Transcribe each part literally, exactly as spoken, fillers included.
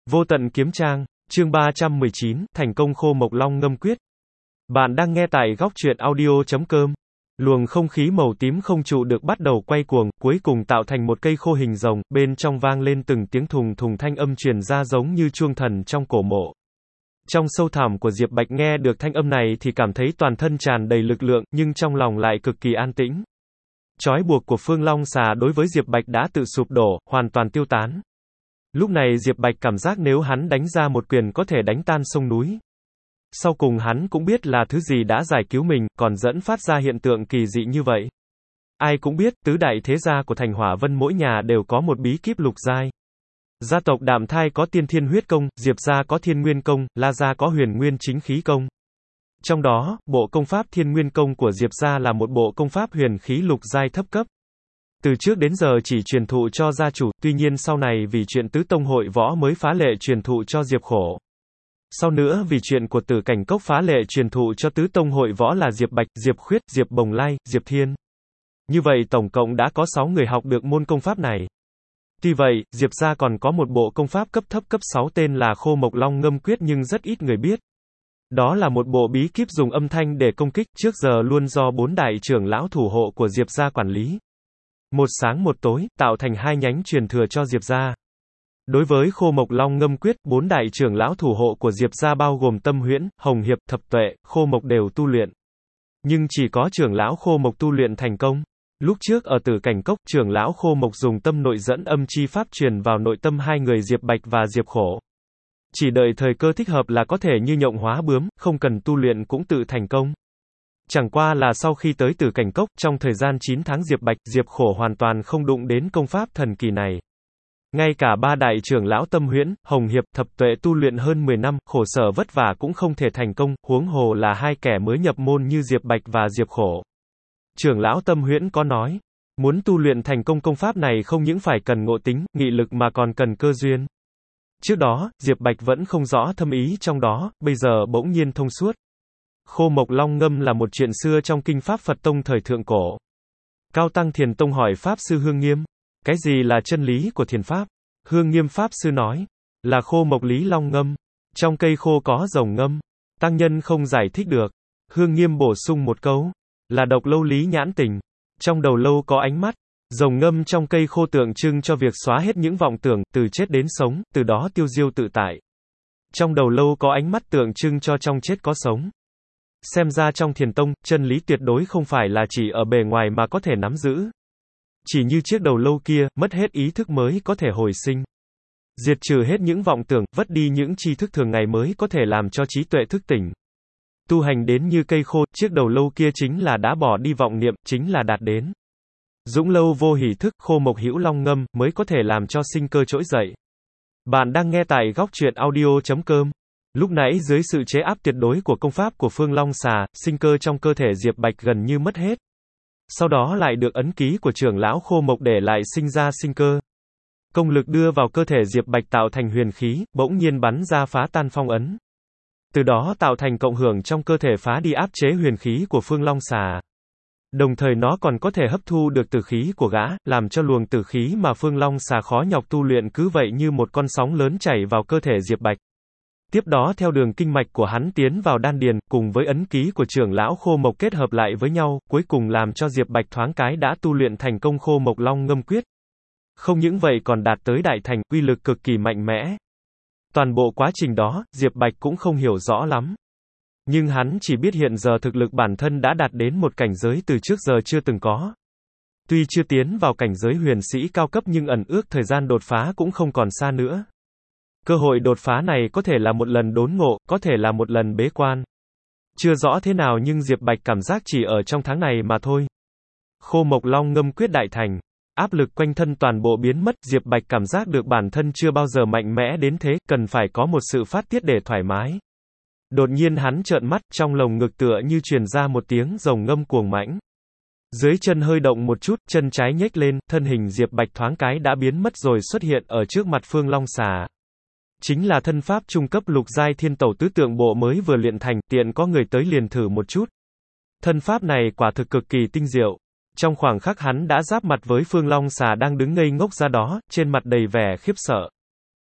Vô tận kiếm trang, chương ba trăm mười chín, thành công khô mộc long ngâm quyết. Bạn đang nghe tại góc truyện audio chấm com. Luồng không khí màu tím không trụ được bắt đầu quay cuồng, cuối cùng tạo thành một cây khô hình rồng, bên trong vang lên từng tiếng thùng thùng thanh âm truyền ra giống như chuông thần trong cổ mộ. Trong sâu thẳm của Diệp Bạch nghe được thanh âm này thì cảm thấy toàn thân tràn đầy lực lượng, nhưng trong lòng lại cực kỳ an tĩnh. Trói buộc của Phương Long Xà đối với Diệp Bạch đã tự sụp đổ, hoàn toàn tiêu tán. Lúc này Diệp Bạch cảm giác nếu hắn đánh ra một quyền có thể đánh tan sông núi. Sau cùng hắn cũng biết là thứ gì đã giải cứu mình, còn dẫn phát ra hiện tượng kỳ dị như vậy. Ai cũng biết, tứ đại thế gia của thành Hỏa Vân mỗi nhà đều có một bí kíp lục giai. Gia tộc Đạm Thai có Tiên Thiên Huyết Công, Diệp gia có Thiên Nguyên Công, La gia có Huyền Nguyên Chính Khí Công. Trong đó, bộ công pháp Thiên Nguyên Công của Diệp gia là một bộ công pháp huyền khí lục giai thấp cấp. Từ trước đến giờ chỉ truyền thụ cho gia chủ, tuy nhiên sau này vì chuyện tứ tông hội võ mới phá lệ truyền thụ cho Diệp Khổ. Sau nữa vì chuyện của Tử Cảnh Cốc phá lệ truyền thụ cho tứ tông hội võ là Diệp Bạch, Diệp Khuyết, Diệp Bồng Lai, Diệp Thiên. Như vậy tổng cộng đã có sáu người học được môn công pháp này. Tuy vậy, Diệp gia còn có một bộ công pháp cấp thấp cấp sáu tên là Khô Mộc Long Ngâm Quyết nhưng rất ít người biết. Đó là một bộ bí kíp dùng âm thanh để công kích, trước giờ luôn do bốn đại trưởng lão thủ hộ của Diệp gia quản lý. Một sáng một tối, tạo thành hai nhánh truyền thừa cho Diệp gia. Đối với Khô Mộc Long Ngâm Quyết, bốn đại trưởng lão thủ hộ của Diệp gia bao gồm Tâm Huyễn, Hồng Hiệp, Thập Tuệ, Khô Mộc đều tu luyện. Nhưng chỉ có trưởng lão Khô Mộc tu luyện thành công. Lúc trước ở Tử Cảnh Cốc, trưởng lão Khô Mộc dùng tâm nội dẫn âm chi pháp truyền vào nội tâm hai người Diệp Bạch và Diệp Khổ. Chỉ đợi thời cơ thích hợp là có thể như nhộng hóa bướm, không cần tu luyện cũng tự thành công. Chẳng qua là sau khi tới Tử Cảnh Cốc, trong thời gian chín tháng Diệp Bạch, Diệp Khổ hoàn toàn không đụng đến công pháp thần kỳ này. Ngay cả ba đại trưởng lão Tâm Huyễn, Hồng Hiệp, Thập Tuệ tu luyện hơn mười năm, khổ sở vất vả cũng không thể thành công, huống hồ là hai kẻ mới nhập môn như Diệp Bạch và Diệp Khổ. Trưởng lão Tâm Huyễn có nói, muốn tu luyện thành công công pháp này không những phải cần ngộ tính, nghị lực mà còn cần cơ duyên. Trước đó, Diệp Bạch vẫn không rõ thâm ý trong đó, bây giờ bỗng nhiên thông suốt. Khô Mộc Long Ngâm là một chuyện xưa trong kinh Pháp Phật Tông thời thượng cổ. Cao Tăng Thiền Tông hỏi Pháp Sư Hương Nghiêm, cái gì là chân lý của thiền Pháp? Hương Nghiêm Pháp Sư nói, là khô mộc lý long ngâm. Trong cây khô có rồng ngâm. Tăng nhân không giải thích được. Hương Nghiêm bổ sung một câu, là độc lâu lý nhãn tình. Trong đầu lâu có ánh mắt. Rồng ngâm trong cây khô tượng trưng cho việc xóa hết những vọng tưởng, từ chết đến sống, từ đó tiêu diêu tự tại. Trong đầu lâu có ánh mắt tượng trưng cho trong chết có sống. Xem ra trong thiền tông, chân lý tuyệt đối không phải là chỉ ở bề ngoài mà có thể nắm giữ. Chỉ như chiếc đầu lâu kia, mất hết ý thức mới có thể hồi sinh. Diệt trừ hết những vọng tưởng, vất đi những tri thức thường ngày mới có thể làm cho trí tuệ thức tỉnh. Tu hành đến như cây khô, chiếc đầu lâu kia chính là đã bỏ đi vọng niệm, chính là đạt đến dũng lâu vô hỷ thức, khô mộc hữu long ngâm, mới có thể làm cho sinh cơ trỗi dậy. Bạn đang nghe tại góc truyện audio chấm com. Lúc nãy dưới sự chế áp tuyệt đối của công pháp của Phương Long Xà, sinh cơ trong cơ thể Diệp Bạch gần như mất hết. Sau đó lại được ấn ký của trưởng lão Khô Mộc để lại sinh ra sinh cơ. Công lực đưa vào cơ thể Diệp Bạch tạo thành huyền khí, bỗng nhiên bắn ra phá tan phong ấn. Từ đó tạo thành cộng hưởng trong cơ thể phá đi áp chế huyền khí của Phương Long Xà. Đồng thời nó còn có thể hấp thu được tử khí của gã, làm cho luồng tử khí mà Phương Long Xà khó nhọc tu luyện cứ vậy như một con sóng lớn chảy vào cơ thể Diệp Bạch. Tiếp đó theo đường kinh mạch của hắn tiến vào đan điền, cùng với ấn ký của trưởng lão Khô Mộc kết hợp lại với nhau, cuối cùng làm cho Diệp Bạch thoáng cái đã tu luyện thành công Khô Mộc Long Ngâm Quyết. Không những vậy còn đạt tới đại thành, uy lực cực kỳ mạnh mẽ. Toàn bộ quá trình đó, Diệp Bạch cũng không hiểu rõ lắm. Nhưng hắn chỉ biết hiện giờ thực lực bản thân đã đạt đến một cảnh giới từ trước giờ chưa từng có. Tuy chưa tiến vào cảnh giới huyền sĩ cao cấp nhưng ẩn ước thời gian đột phá cũng không còn xa nữa. Cơ hội đột phá này có thể là một lần đốn ngộ, có thể là một lần bế quan. Chưa rõ thế nào nhưng Diệp Bạch cảm giác chỉ ở trong tháng này mà thôi. Khô Mộc Long Ngâm Quyết đại thành. Áp lực quanh thân toàn bộ biến mất, Diệp Bạch cảm giác được bản thân chưa bao giờ mạnh mẽ đến thế, cần phải có một sự phát tiết để thoải mái. Đột nhiên hắn trợn mắt, trong lồng ngực tựa như truyền ra một tiếng rồng ngâm cuồng mãnh. Dưới chân hơi động một chút, chân trái nhếch lên, thân hình Diệp Bạch thoáng cái đã biến mất rồi xuất hiện ở trước mặt Phương Long Xà. Chính là thân pháp trung cấp lục giai thiên tẩu tứ tượng bộ mới vừa luyện thành, tiện có người tới liền thử một chút. Thân pháp này quả thực cực kỳ tinh diệu. Trong khoảng khắc hắn đã giáp mặt với Phương Long Xà đang đứng ngây ngốc ra đó, trên mặt đầy vẻ khiếp sợ.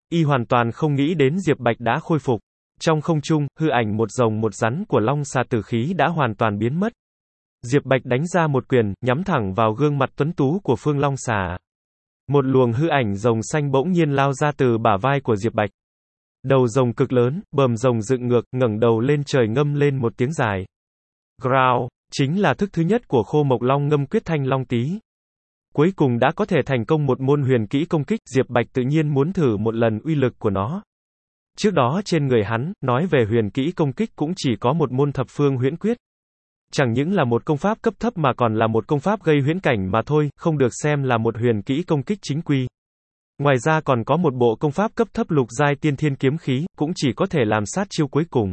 Y hoàn toàn không nghĩ đến Diệp Bạch đã khôi phục. Trong không trung, hư ảnh một rồng một rắn của long xà tử khí đã hoàn toàn biến mất. Diệp Bạch đánh ra một quyền, nhắm thẳng vào gương mặt tuấn tú của Phương Long xà. Một luồng hư ảnh rồng xanh bỗng nhiên lao ra từ bả vai của Diệp Bạch. Đầu rồng cực lớn, bờm rồng dựng ngược, ngẩng đầu lên trời ngâm lên một tiếng dài. Growl, chính là thức thứ nhất của Khô Mộc Long ngâm quyết Thanh Long Tý. Cuối cùng đã có thể thành công một môn huyền kỹ công kích, Diệp Bạch tự nhiên muốn thử một lần uy lực của nó. Trước đó trên người hắn, nói về huyền kỹ công kích cũng chỉ có một môn thập phương huyễn quyết. Chẳng những là một công pháp cấp thấp mà còn là một công pháp gây huyễn cảnh mà thôi, không được xem là một huyền kỹ công kích chính quy. Ngoài ra còn có một bộ công pháp cấp thấp lục giai tiên thiên kiếm khí, cũng chỉ có thể làm sát chiêu cuối cùng.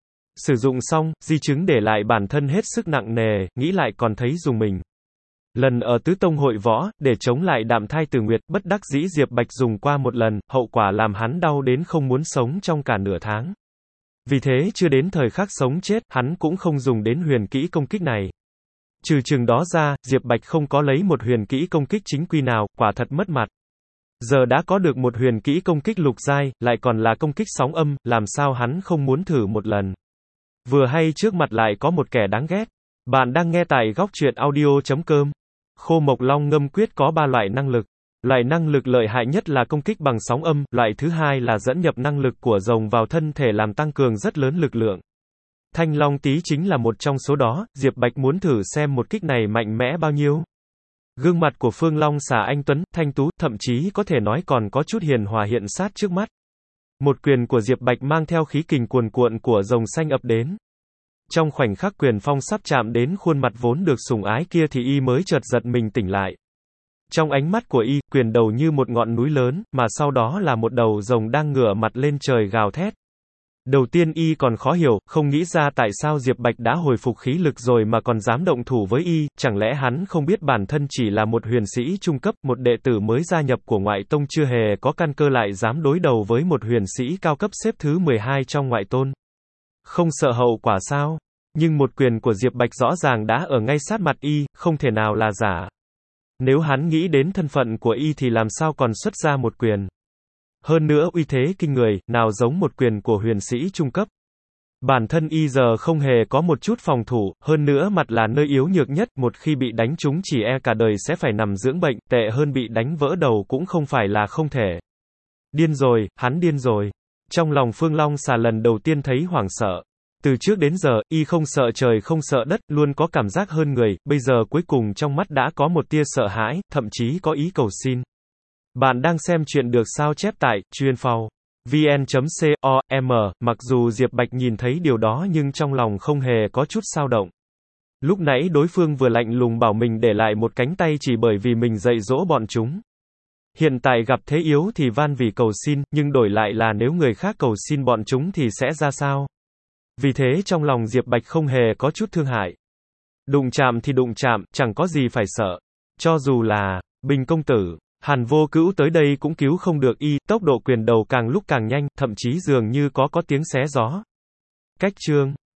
Sử dụng xong, di chứng để lại bản thân hết sức nặng nề, nghĩ lại còn thấy dùng mình. Lần ở tứ tông hội võ, để chống lại đạm thai tử nguyệt, bất đắc dĩ Diệp Bạch dùng qua một lần, hậu quả làm hắn đau đến không muốn sống trong cả nửa tháng. Vì thế chưa đến thời khắc sống chết, hắn cũng không dùng đến huyền kỹ công kích này. Trừ chừng đó ra, Diệp Bạch không có lấy một huyền kỹ công kích chính quy nào, quả thật mất mặt. Giờ đã có được một huyền kỹ công kích lục giai, lại còn là công kích sóng âm, làm sao hắn không muốn thử một lần. Vừa hay trước mặt lại có một kẻ đáng ghét. Bạn đang nghe tại góc truyện audio chấm com. Khô Mộc Long ngâm quyết có ba loại năng lực. Loại năng lực lợi hại nhất là công kích bằng sóng âm, loại thứ hai là dẫn nhập năng lực của rồng vào thân thể làm tăng cường rất lớn lực lượng. Thanh Long Tý chính là một trong số đó, Diệp Bạch muốn thử xem một kích này mạnh mẽ bao nhiêu. Gương mặt của Phương Long xà anh tuấn, thanh tú, thậm chí có thể nói còn có chút hiền hòa hiện sát trước mắt. Một quyền của Diệp Bạch mang theo khí kình cuồn cuộn của rồng xanh ập đến. Trong khoảnh khắc quyền phong sắp chạm đến khuôn mặt vốn được sủng ái kia thì y mới chợt giật mình tỉnh lại. Trong ánh mắt của y, quyền đầu như một ngọn núi lớn, mà sau đó là một đầu rồng đang ngửa mặt lên trời gào thét. Đầu tiên y còn khó hiểu, không nghĩ ra tại sao Diệp Bạch đã hồi phục khí lực rồi mà còn dám động thủ với y, chẳng lẽ hắn không biết bản thân chỉ là một huyền sĩ trung cấp, một đệ tử mới gia nhập của ngoại tông chưa hề có căn cơ lại dám đối đầu với một huyền sĩ cao cấp xếp thứ mười hai trong ngoại tôn. Không sợ hậu quả sao? Nhưng một quyền của Diệp Bạch rõ ràng đã ở ngay sát mặt y, không thể nào là giả. Nếu hắn nghĩ đến thân phận của y thì làm sao còn xuất ra một quyền. Hơn nữa uy thế kinh người, nào giống một quyền của huyền sĩ trung cấp. Bản thân y giờ không hề có một chút phòng thủ, hơn nữa mặt là nơi yếu nhược nhất, một khi bị đánh trúng chỉ e cả đời sẽ phải nằm dưỡng bệnh, tệ hơn bị đánh vỡ đầu cũng không phải là không thể. Điên rồi, hắn điên rồi. Trong lòng Phương Long xà lần đầu tiên thấy hoảng sợ. Từ trước đến giờ, y không sợ trời không sợ đất, luôn có cảm giác hơn người, bây giờ cuối cùng trong mắt đã có một tia sợ hãi, thậm chí có ý cầu xin. Bạn đang xem chuyện được sao chép tại chuyên.phao vn chấm com, mặc dù Diệp Bạch nhìn thấy điều đó nhưng trong lòng không hề có chút xao động. Lúc nãy đối phương vừa lạnh lùng bảo mình để lại một cánh tay chỉ bởi vì mình dạy dỗ bọn chúng. Hiện tại gặp thế yếu thì van vì cầu xin, nhưng đổi lại là nếu người khác cầu xin bọn chúng thì sẽ ra sao? Vì thế trong lòng Diệp Bạch không hề có chút thương hại. Đụng chạm thì đụng chạm, chẳng có gì phải sợ. Cho dù là Bình công tử, Hàn Vô Cữu tới đây cũng cứu không được y, tốc độ quyền đầu càng lúc càng nhanh, thậm chí dường như có có tiếng xé gió. Cách chương